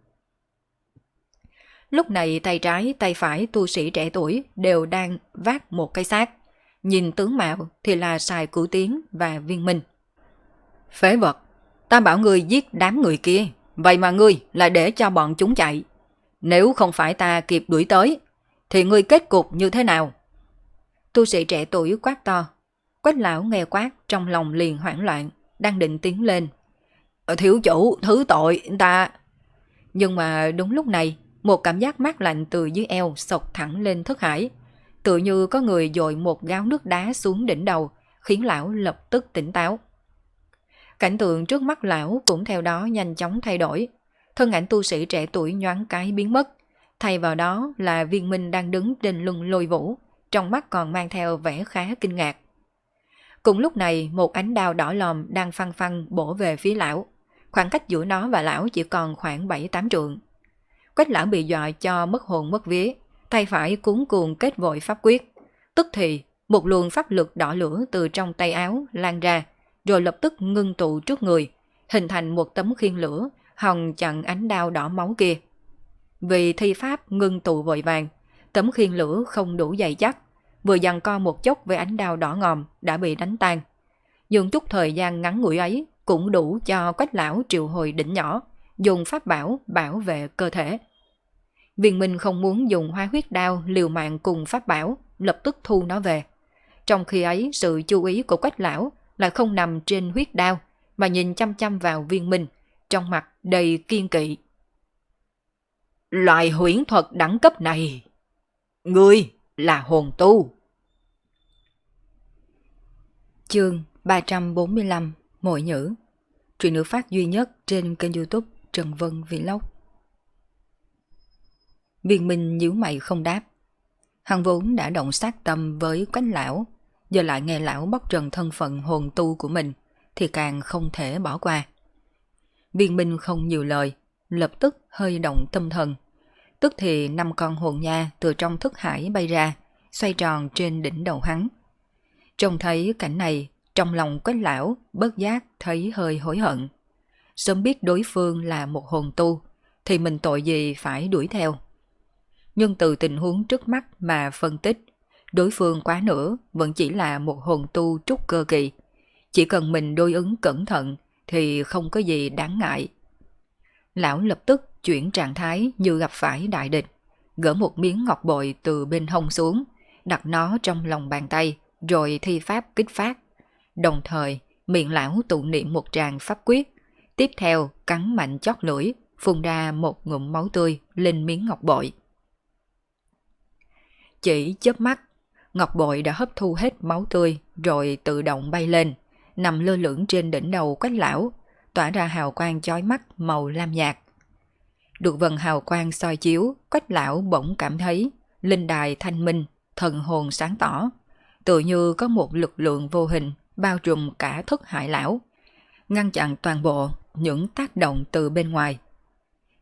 Lúc này tay trái tay phải tu sĩ trẻ tuổi đều đang vác một cái xác. Nhìn tướng mạo thì là Sài Cửu Tiến và Viên Minh. Phế vật, ta bảo ngươi giết đám người kia, vậy mà ngươi lại để cho bọn chúng chạy. Nếu không phải ta kịp đuổi tới, thì ngươi kết cục như thế nào? Tu sĩ trẻ tuổi quát to. Quách lão nghe quát trong lòng liền hoảng loạn, đang định tiến lên. Thiếu chủ, thứ tội, ta... Nhưng mà đúng lúc này, một cảm giác mát lạnh từ dưới eo xộc thẳng lên thức hải. Tự như có người dội một gáo nước đá xuống đỉnh đầu, khiến lão lập tức tỉnh táo. Cảnh tượng trước mắt lão cũng theo đó nhanh chóng thay đổi. Thân ảnh tu sĩ trẻ tuổi nhoáng cái biến mất. Thay vào đó là Viên Minh đang đứng trên lưng Lôi Vũ, trong mắt còn mang theo vẻ khá kinh ngạc. Cùng lúc này một ánh đao đỏ lòm đang phăng phăng bổ về phía lão. Khoảng cách giữa nó và lão chỉ còn khoảng 7-8 trượng. Quách lão bị dọa cho mất hồn mất vía, tay phải cuống cuồng kết vội pháp quyết. Tức thì một luồng pháp lực đỏ lửa từ trong tay áo lan ra, rồi lập tức ngưng tụ trước người, hình thành một tấm khiên lửa hòng chặn ánh đao đỏ máu kia. Vì thi pháp ngưng tụ vội vàng, tấm khiên lửa không đủ dày chắc, vừa giằng co một chốc với ánh đao đỏ ngòm đã bị đánh tan. Nhưng chút thời gian ngắn ngủi ấy cũng đủ cho Quách lão triệu hồi đỉnh nhỏ, dùng pháp bảo bảo vệ cơ thể. Viên Minh không muốn dùng Hóa Huyết Đao liều mạng cùng pháp bảo, lập tức thu nó về. Trong khi ấy sự chú ý của Quách lão lại không nằm trên huyết đao, mà nhìn chăm chăm vào Viên Minh, trong mặt đầy kiên kỵ. Loại huyễn thuật đẳng cấp này, ngươi là hồn tu. Chương 345 Mội Nhữ. Truyện được phát duy nhất trên kênh YouTube Trần Vân Vlog. Viên Minh nhíu mày không đáp. Hắn vốn đã động sát tâm với Quách lão, giờ lại nghe lão bóc trần thân phận hồn tu của mình thì càng không thể bỏ qua. Viên Minh không nhiều lời, lập tức hơi động tâm thần. Tức thì 5 con hồn nha từ trong thức hải bay ra, xoay tròn trên đỉnh đầu hắn. Trông thấy cảnh này, trong lòng Quách lão bất giác thấy hơi hối hận. Sớm biết đối phương là một hồn tu, thì mình tội gì phải đuổi theo. Nhưng từ tình huống trước mắt mà phân tích, đối phương quá nữa vẫn chỉ là một hồn tu trúc cơ kỳ. Chỉ cần mình đối ứng cẩn thận thì không có gì đáng ngại. Lão lập tức chuyển trạng thái như gặp phải đại địch, gỡ một miếng ngọc bội từ bên hông xuống, đặt nó trong lòng bàn tay, rồi thi pháp kích phát. Đồng thời, miệng lão tụ niệm một tràng pháp quyết, tiếp theo cắn mạnh chót lưỡi, phun ra một ngụm máu tươi lên miếng ngọc bội. Chỉ chớp mắt, ngọc bội đã hấp thu hết máu tươi rồi tự động bay lên, nằm lơ lửng trên đỉnh đầu Quách lão, tỏa ra hào quang chói mắt màu lam nhạt. Được vần hào quang soi chiếu, Quách lão bỗng cảm thấy linh đài thanh minh, thần hồn sáng tỏ, tự như có một lực lượng vô hình bao trùm cả thức hải lão, ngăn chặn toàn bộ những tác động từ bên ngoài.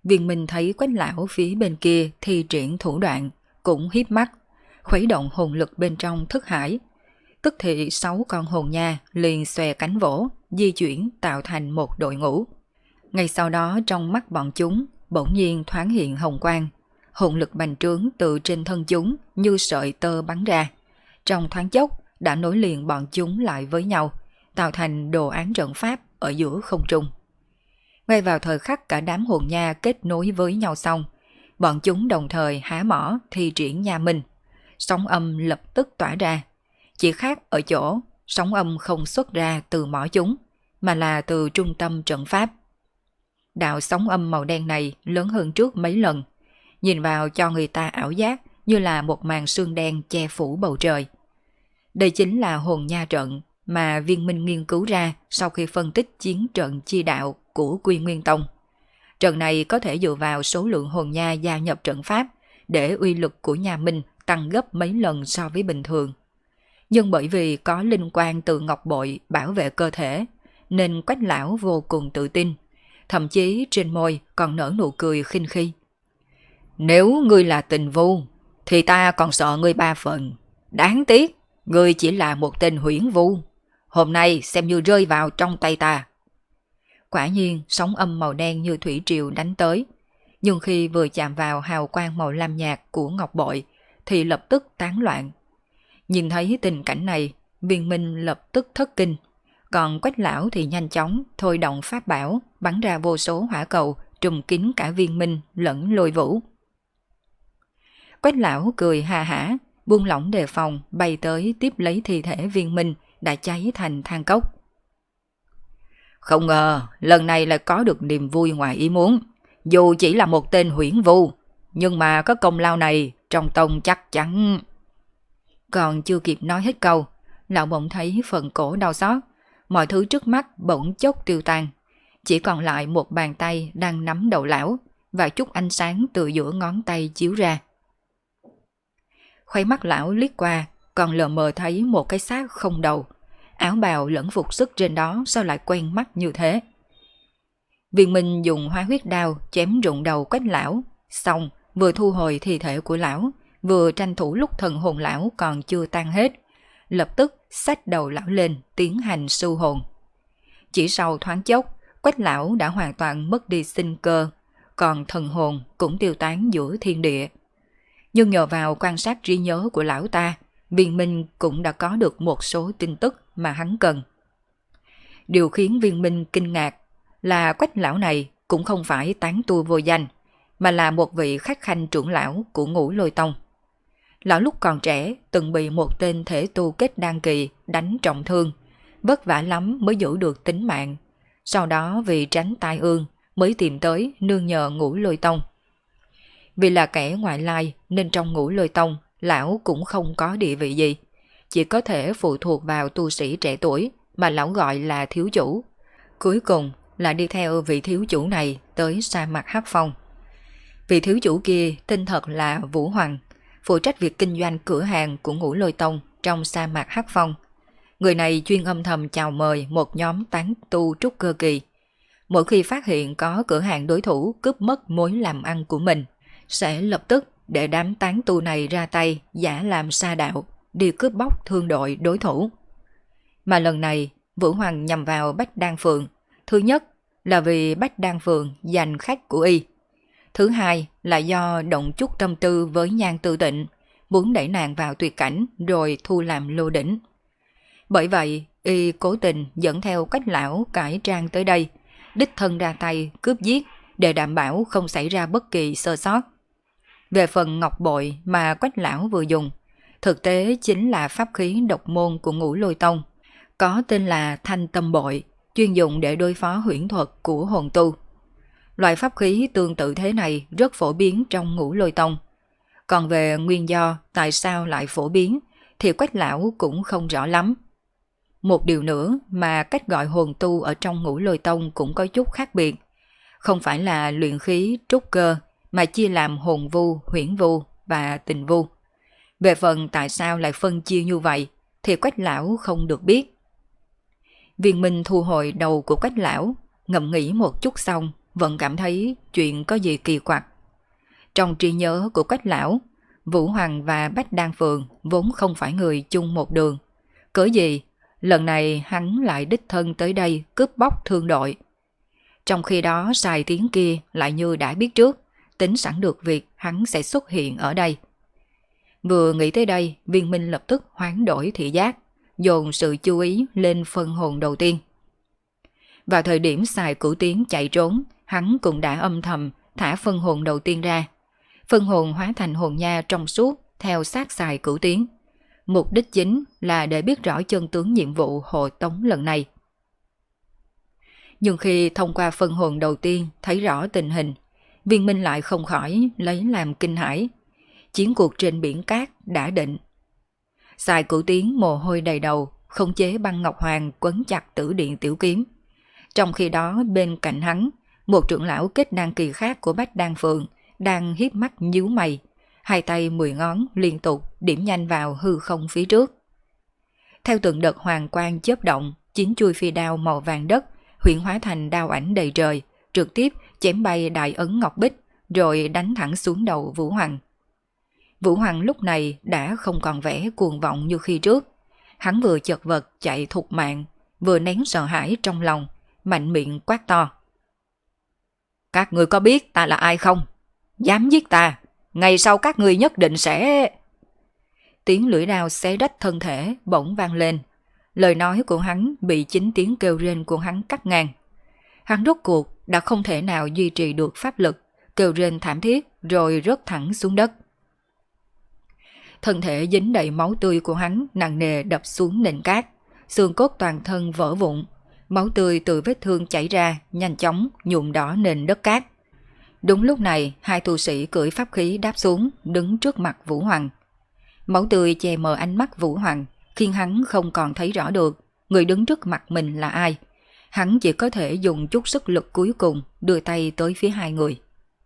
Viên Minh thấy Quách lão phía bên kia thi triển thủ đoạn, cũng hiếp mắt, khuấy động hồn lực bên trong thức hải. Tức thì 6 con hồn nha liền xòe cánh vỗ, di chuyển tạo thành một đội ngũ. Ngay sau đó trong mắt bọn chúng bỗng nhiên thoáng hiện hồng quang, hồn lực bành trướng từ trên thân chúng như sợi tơ bắn ra. Trong thoáng chốc đã nối liền bọn chúng lại với nhau, tạo thành đồ án trận pháp ở giữa không trung. Ngay vào thời khắc cả đám hồn nha kết nối với nhau xong, bọn chúng đồng thời há mỏ thi triển nha minh. Sóng âm lập tức tỏa ra. Chỉ khác ở chỗ, sóng âm không xuất ra từ mỏ chúng, mà là từ trung tâm trận pháp. Đạo sóng âm màu đen này lớn hơn trước mấy lần, nhìn vào cho người ta ảo giác như là một màn sương đen che phủ bầu trời. Đây chính là hồn nha trận mà Viên Minh nghiên cứu ra sau khi phân tích chiến trận chi đạo của Quy Nguyên Tông. Trận này có thể dựa vào số lượng hồn nha gia nhập trận pháp để uy lực của nha minh tăng gấp mấy lần so với bình thường. Nhưng bởi vì có linh quan từ ngọc bội bảo vệ cơ thể, nên Quách lão vô cùng tự tin, thậm chí trên môi còn nở nụ cười khinh khi. Nếu ngươi là Tình Vu, thì ta còn sợ ngươi 3 phần. Đáng tiếc, ngươi chỉ là một tên huyễn vu. Hôm nay xem như rơi vào trong tay ta. Quả nhiên, sóng âm màu đen như thủy triều đánh tới. Nhưng khi vừa chạm vào hào quang màu lam nhạt của ngọc bội, thì lập tức tán loạn. Nhìn thấy tình cảnh này, Viên Minh lập tức thất kinh. Còn Quách lão thì nhanh chóng thôi động pháp bảo, bắn ra vô số hỏa cầu, trùm kín cả Viên Minh lẫn Lôi Vũ. Quách lão cười hà hả, buông lỏng đề phòng, bay tới tiếp lấy thi thể Viên Minh đã cháy thành than cốc. Không ngờ, lần này lại có được niềm vui ngoài ý muốn. Dù chỉ là một tên huyễn vu, nhưng mà có công lao này, trong tông chắc chắn. Còn chưa kịp nói hết câu, lão bỗng thấy phần cổ đau xót, mọi thứ trước mắt bỗng chốc tiêu tan. Chỉ còn lại một bàn tay đang nắm đầu lão, và chút ánh sáng từ giữa ngón tay chiếu ra. Khoáy mắt lão liếc qua, còn lờ mờ thấy một cái xác không đầu. Áo bào lẫn phục sức trên đó sao lại quen mắt như thế. Viên Minh dùng hóa huyết đao chém rụng đầu Quách lão, xong vừa thu hồi thi thể của lão, vừa tranh thủ lúc thần hồn lão còn chưa tan hết, lập tức xách đầu lão lên tiến hành sưu hồn. Chỉ sau thoáng chốc, Quách lão đã hoàn toàn mất đi sinh cơ, còn thần hồn cũng tiêu tán giữa thiên địa. Nhưng nhờ vào quan sát trí nhớ của lão ta, Viên Minh cũng đã có được một số tin tức mà hắn cần. Điều khiến Viên Minh kinh ngạc là Quách lão này cũng không phải tán tu vô danh, mà là một vị khách khanh trưởng lão của Ngũ Lôi Tông. Lão lúc còn trẻ từng bị một tên thể tu kết đan kỳ đánh trọng thương, vất vả lắm mới giữ được tính mạng. Sau đó vì tránh tai ương mới tìm tới nương nhờ Ngũ Lôi Tông. Vì là kẻ ngoại lai nên trong Ngũ Lôi Tông lão cũng không có địa vị gì, chỉ có thể phụ thuộc vào tu sĩ trẻ tuổi mà lão gọi là thiếu chủ. Cuối cùng là đi theo vị thiếu chủ này tới sa mạc Hắc Phong. Vị thiếu chủ kia tên thật là Vũ Hoàng, phụ trách việc kinh doanh cửa hàng của Ngũ Lôi Tông trong sa mạc Hắc Phong. Người này chuyên âm thầm chào mời một nhóm tán tu trúc cơ kỳ. Mỗi khi phát hiện có cửa hàng đối thủ cướp mất mối làm ăn của mình, sẽ lập tức để đám tán tu này ra tay giả làm sa đạo, đi cướp bóc thương đội đối thủ. Mà lần này, Vũ Hoàng nhằm vào Bách Đan Phượng. Thứ nhất là vì Bách Đan Phượng giành khách của y. Thứ hai là do động chút tâm tư với Nhan Tư Tịnh, muốn đẩy nàng vào tuyệt cảnh rồi thu làm lô đỉnh. Bởi vậy, y cố tình dẫn theo Quách lão cải trang tới đây, đích thân ra tay cướp giết để đảm bảo không xảy ra bất kỳ sơ sót. Về phần ngọc bội mà Quách lão vừa dùng, thực tế chính là pháp khí độc môn của Ngũ Lôi Tông, có tên là Thanh Tâm Bội, chuyên dụng để đối phó huyễn thuật của hồn tu. Loại pháp khí tương tự thế này rất phổ biến trong Ngũ Lôi Tông. Còn về nguyên do tại sao lại phổ biến thì Quách lão cũng không rõ lắm. Một điều nữa mà cách gọi hồn tu ở trong Ngũ Lôi Tông cũng có chút khác biệt. Không phải là luyện khí trúc cơ mà chia làm hồn vu, huyễn vu và tình vu. Về phần tại sao lại phân chia như vậy thì Quách lão không được biết. Viên Minh thu hồi đầu của Quách lão, ngẫm nghĩ một chút xong vẫn cảm thấy chuyện có gì kỳ quặc. Trong trí nhớ của Quách lão, Vũ Hoàng và Bách Đan Phượng vốn không phải người chung một đường. Cớ gì, lần này hắn lại đích thân tới đây cướp bóc thương đội. Trong khi đó Sài Tiến kia lại như đã biết trước, tính sẵn được việc hắn sẽ xuất hiện ở đây. Vừa nghĩ tới đây, Viên Minh lập tức hoán đổi thị giác, dồn sự chú ý lên phân hồn đầu tiên. Vào thời điểm Sài Cửu Tiến chạy trốn, hắn cũng đã âm thầm thả phân hồn đầu tiên ra. Phân hồn hóa thành hồn nha trong suốt theo sát Sài Cửu Tiến. Mục đích chính là để biết rõ chân tướng nhiệm vụ hộ tống lần này. Nhưng khi thông qua phân hồn đầu tiên thấy rõ tình hình, Viên Minh lại không khỏi lấy làm kinh hãi. Chiến cuộc trên biển cát đã định. Sài Cửu Tiến mồ hôi đầy đầu, khống chế băng ngọc hoàng quấn chặt tử điện tiểu kiếm. Trong khi đó bên cạnh hắn, một trưởng lão kết đan kỳ khác của Bách Đan Phượng đang hiếp mắt nhíu mày, hai tay 10 ngón liên tục điểm nhanh vào hư không phía trước. Theo từng đợt hoàng quang chớp động, 9 chuôi phi đao màu vàng đất huyễn hóa thành đao ảnh đầy trời, trực tiếp chém bay đại ấn ngọc bích, rồi đánh thẳng xuống đầu Vũ Hoàng. Vũ Hoàng lúc này đã không còn vẻ cuồng vọng như khi trước. Hắn vừa chật vật chạy thục mạng, vừa nén sợ hãi trong lòng, mạnh miệng quát to. Các người có biết ta là ai không? Dám giết ta, ngày sau các người nhất định sẽ... Tiếng lưỡi đao xé rách thân thể bỗng vang lên. Lời nói của hắn bị chính tiếng kêu rên của hắn cắt ngang. Hắn rốt cuộc đã không thể nào duy trì được pháp lực, kêu rên thảm thiết rồi rớt thẳng xuống đất. Thân thể dính đầy máu tươi của hắn nặng nề đập xuống nền cát, xương cốt toàn thân vỡ vụn, máu tươi từ vết thương chảy ra nhanh chóng nhuộm đỏ nền đất cát. Đúng lúc này, hai tu sĩ cưỡi pháp khí đáp xuống, đứng trước mặt Vũ Hoàng. Máu tươi che mờ ánh mắt Vũ Hoàng, khiến hắn không còn thấy rõ được người đứng trước mặt mình là ai. Hắn chỉ có thể dùng chút sức lực cuối cùng đưa tay tới phía hai người.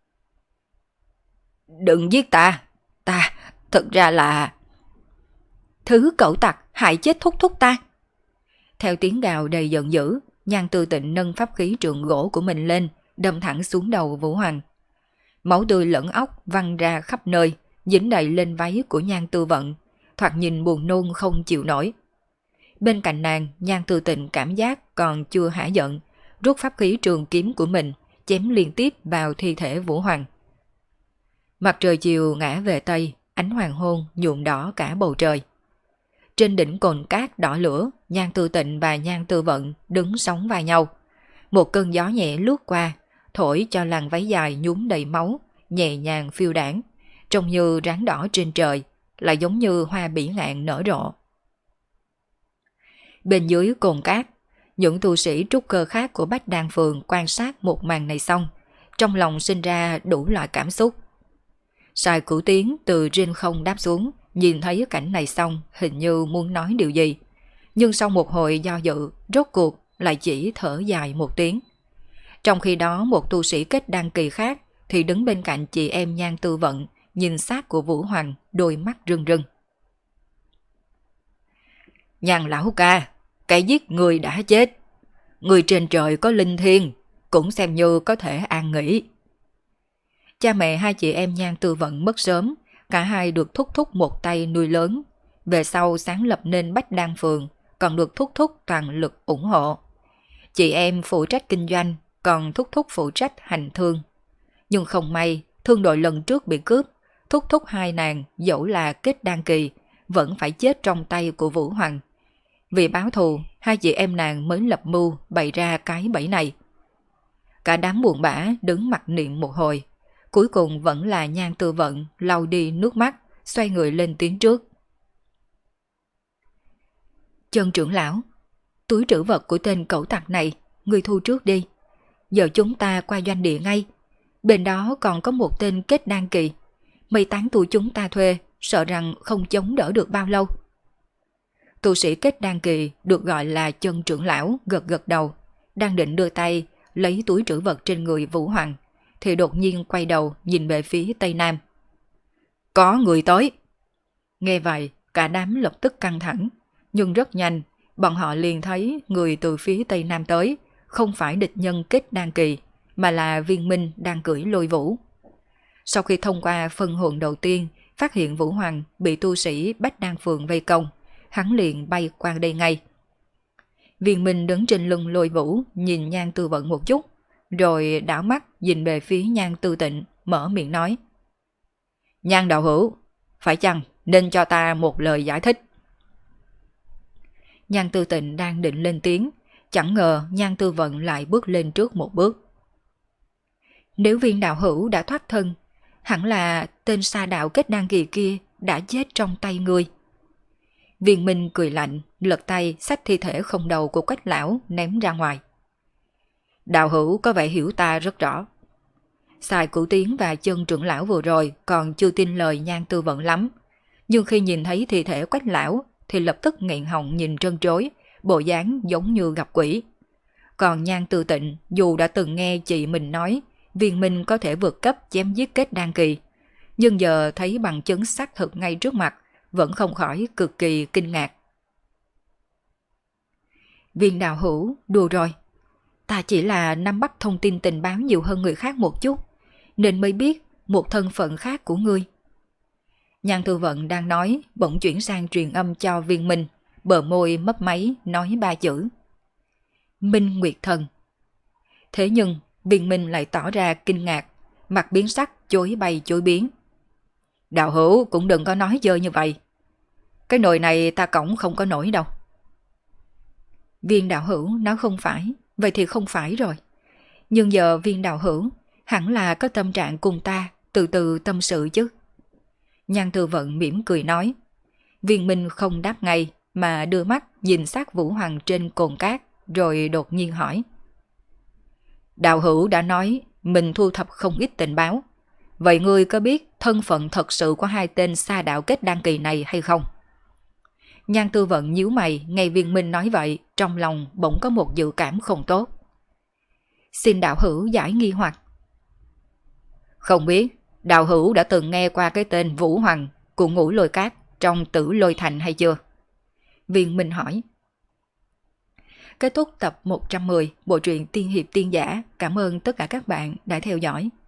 Đừng giết ta! Ta, thật ra là... Thứ cẩu tặc hại chết thúc thúc ta! Theo tiếng gào đầy giận dữ, Nhan Tư Tịnh nâng pháp khí trượng gỗ của mình lên, đâm thẳng xuống đầu Vũ Hoàng. Máu tươi lẫn óc văng ra khắp nơi, dính đầy lên váy của Nhan Tư Vận, thoạt nhìn buồn nôn không chịu nổi. Bên cạnh nàng, Nhan Tư Tịnh cảm giác còn chưa hả giận, rút pháp khí trường kiếm của mình, chém liên tiếp vào thi thể Vũ Hoàng. Mặt trời chiều ngã về Tây, ánh hoàng hôn nhuộm đỏ cả bầu trời. Trên đỉnh cồn cát đỏ lửa, Nhan Tư Tịnh và Nhan Tư Vận đứng sóng vai nhau. Một cơn gió nhẹ lướt qua, thổi cho làn váy dài nhúm đầy máu, nhẹ nhàng phiêu đãng, trông như ráng đỏ trên trời, lại giống như hoa bỉ ngạn nở rộ. Bên dưới cồn cát, những tu sĩ trúc cơ khác của Bách Đan Phường quan sát một màn này xong, trong lòng sinh ra đủ loại cảm xúc. Sài Cửu Tiến từ trên không đáp xuống, nhìn thấy cảnh này xong hình như muốn nói điều gì, nhưng sau một hồi do dự, rốt cuộc lại chỉ thở dài một tiếng. Trong khi đó một tu sĩ kết đan kỳ khác thì đứng bên cạnh chị em Nhan Tư Vận, nhìn xác của Vũ Hoàng, đôi mắt rưng rưng. Nhan lão ca, kẻ giết người đã chết. Người trên trời có linh thiêng, cũng xem như có thể an nghỉ. Cha mẹ hai chị em Nhan Tư Vận mất sớm, cả hai được thúc thúc một tay nuôi lớn. Về sau sáng lập nên Bách Đan Phường, còn được thúc thúc toàn lực ủng hộ. Chị em phụ trách kinh doanh, còn thúc thúc phụ trách hành thương. Nhưng không may, thương đội lần trước bị cướp, thúc thúc hai nàng dẫu là kết đan kỳ, vẫn phải chết trong tay của Vũ Hoàng. Vì báo thù, hai chị em nàng mới lập mưu bày ra cái bẫy này. Cả đám buồn bã đứng mặc niệm một hồi, cuối cùng vẫn là Nhan Tư Vận lau đi nước mắt, xoay người lên tiếng trước. Chân trưởng lão, túi trữ vật của tên cẩu tặc này, người thu trước đi. Giờ chúng ta qua doanh địa ngay. Bên đó còn có một tên kết đan kỳ. Mấy tán tu chúng ta thuê, sợ rằng không chống đỡ được bao lâu. Tu sĩ kết đan kỳ được gọi là chân trưởng lão gật gật đầu, đang định đưa tay lấy túi trữ vật trên người Vũ Hoàng, thì đột nhiên quay đầu nhìn về phía tây nam. Có người tới! Nghe vậy, cả đám lập tức căng thẳng, nhưng rất nhanh, bọn họ liền thấy người từ phía tây nam tới, không phải địch nhân kết đan kỳ, mà là Viên Minh đang cưỡi lôi vũ. Sau khi thông qua phân hồn đầu tiên, phát hiện Vũ Hoàng bị tu sĩ Bách Đan Phường vây công, hắn liền bay qua đây ngay. Viên Minh đứng trên lưng lôi vũ, nhìn Nhan Tư Vận một chút, rồi đảo mắt nhìn về phía Nhan Tư Tịnh, mở miệng nói. Nhan đạo hữu, phải chăng nên cho ta một lời giải thích? Nhan Tư Tịnh đang định lên tiếng, chẳng ngờ Nhan Tư Vận lại bước lên trước một bước. Nếu Viên đạo hữu đã thoát thân, hẳn là tên sa đạo kết đan kỳ kia đã chết trong tay ngươi. Viên Minh cười lạnh, lật tay xách thi thể không đầu của Quách lão ném ra ngoài. Đạo hữu có vẻ hiểu ta rất rõ. Xài Cửu Tiến và Chân trưởng lão vừa rồi còn chưa tin lời Nhan Tư Vận lắm, nhưng khi nhìn thấy thi thể Quách lão thì lập tức nghẹn họng nhìn trân trối, bộ dáng giống như gặp quỷ. Còn Nhan Tư Tịnh dù đã từng nghe chị mình nói Viên Minh có thể vượt cấp chém giết kết đan kỳ, nhưng giờ thấy bằng chứng xác thực ngay trước mặt, vẫn không khỏi cực kỳ kinh ngạc. Viên đạo hữu, đùa rồi. Ta chỉ là nắm bắt thông tin tình báo nhiều hơn người khác một chút, nên mới biết một thân phận khác của ngươi. Nhan Tư Vận đang nói, bỗng chuyển sang truyền âm cho Viên Minh, bờ môi mấp máy nói 3 chữ. Minh Nguyệt Thần. Thế nhưng Viên Minh lại tỏ ra kinh ngạc, mặt biến sắc chối bay chối biến. Đạo hữu cũng đừng có nói dơ như vậy. Cái nồi này ta cõng không có nổi đâu. Viên đạo hữu nói không phải, vậy thì không phải rồi. Nhưng giờ Viên đạo hữu hẳn là có tâm trạng cùng ta từ từ tâm sự chứ. Nhan Tư Vận mỉm cười nói. Viên Minh không đáp ngay mà đưa mắt nhìn sát Vũ Hoàng trên cồn cát, rồi đột nhiên hỏi. Đạo hữu đã nói mình thu thập không ít tình báo. Vậy ngươi có biết thân phận thật sự của hai tên sa đạo kết đan kỳ này hay không? Nhan Tư Vận nhíu mày, nghe Viên Minh nói vậy, trong lòng bỗng có một dự cảm không tốt. Xin đạo hữu giải nghi hoặc. Không biết đạo hữu đã từng nghe qua cái tên Vũ Hoàng của Ngũ Lôi Cát trong Tử Lôi Thành hay chưa? Viên Minh hỏi. Kết thúc tập 110 bộ truyện Tiên Hiệp Tiên Giả. Cảm ơn tất cả các bạn đã theo dõi.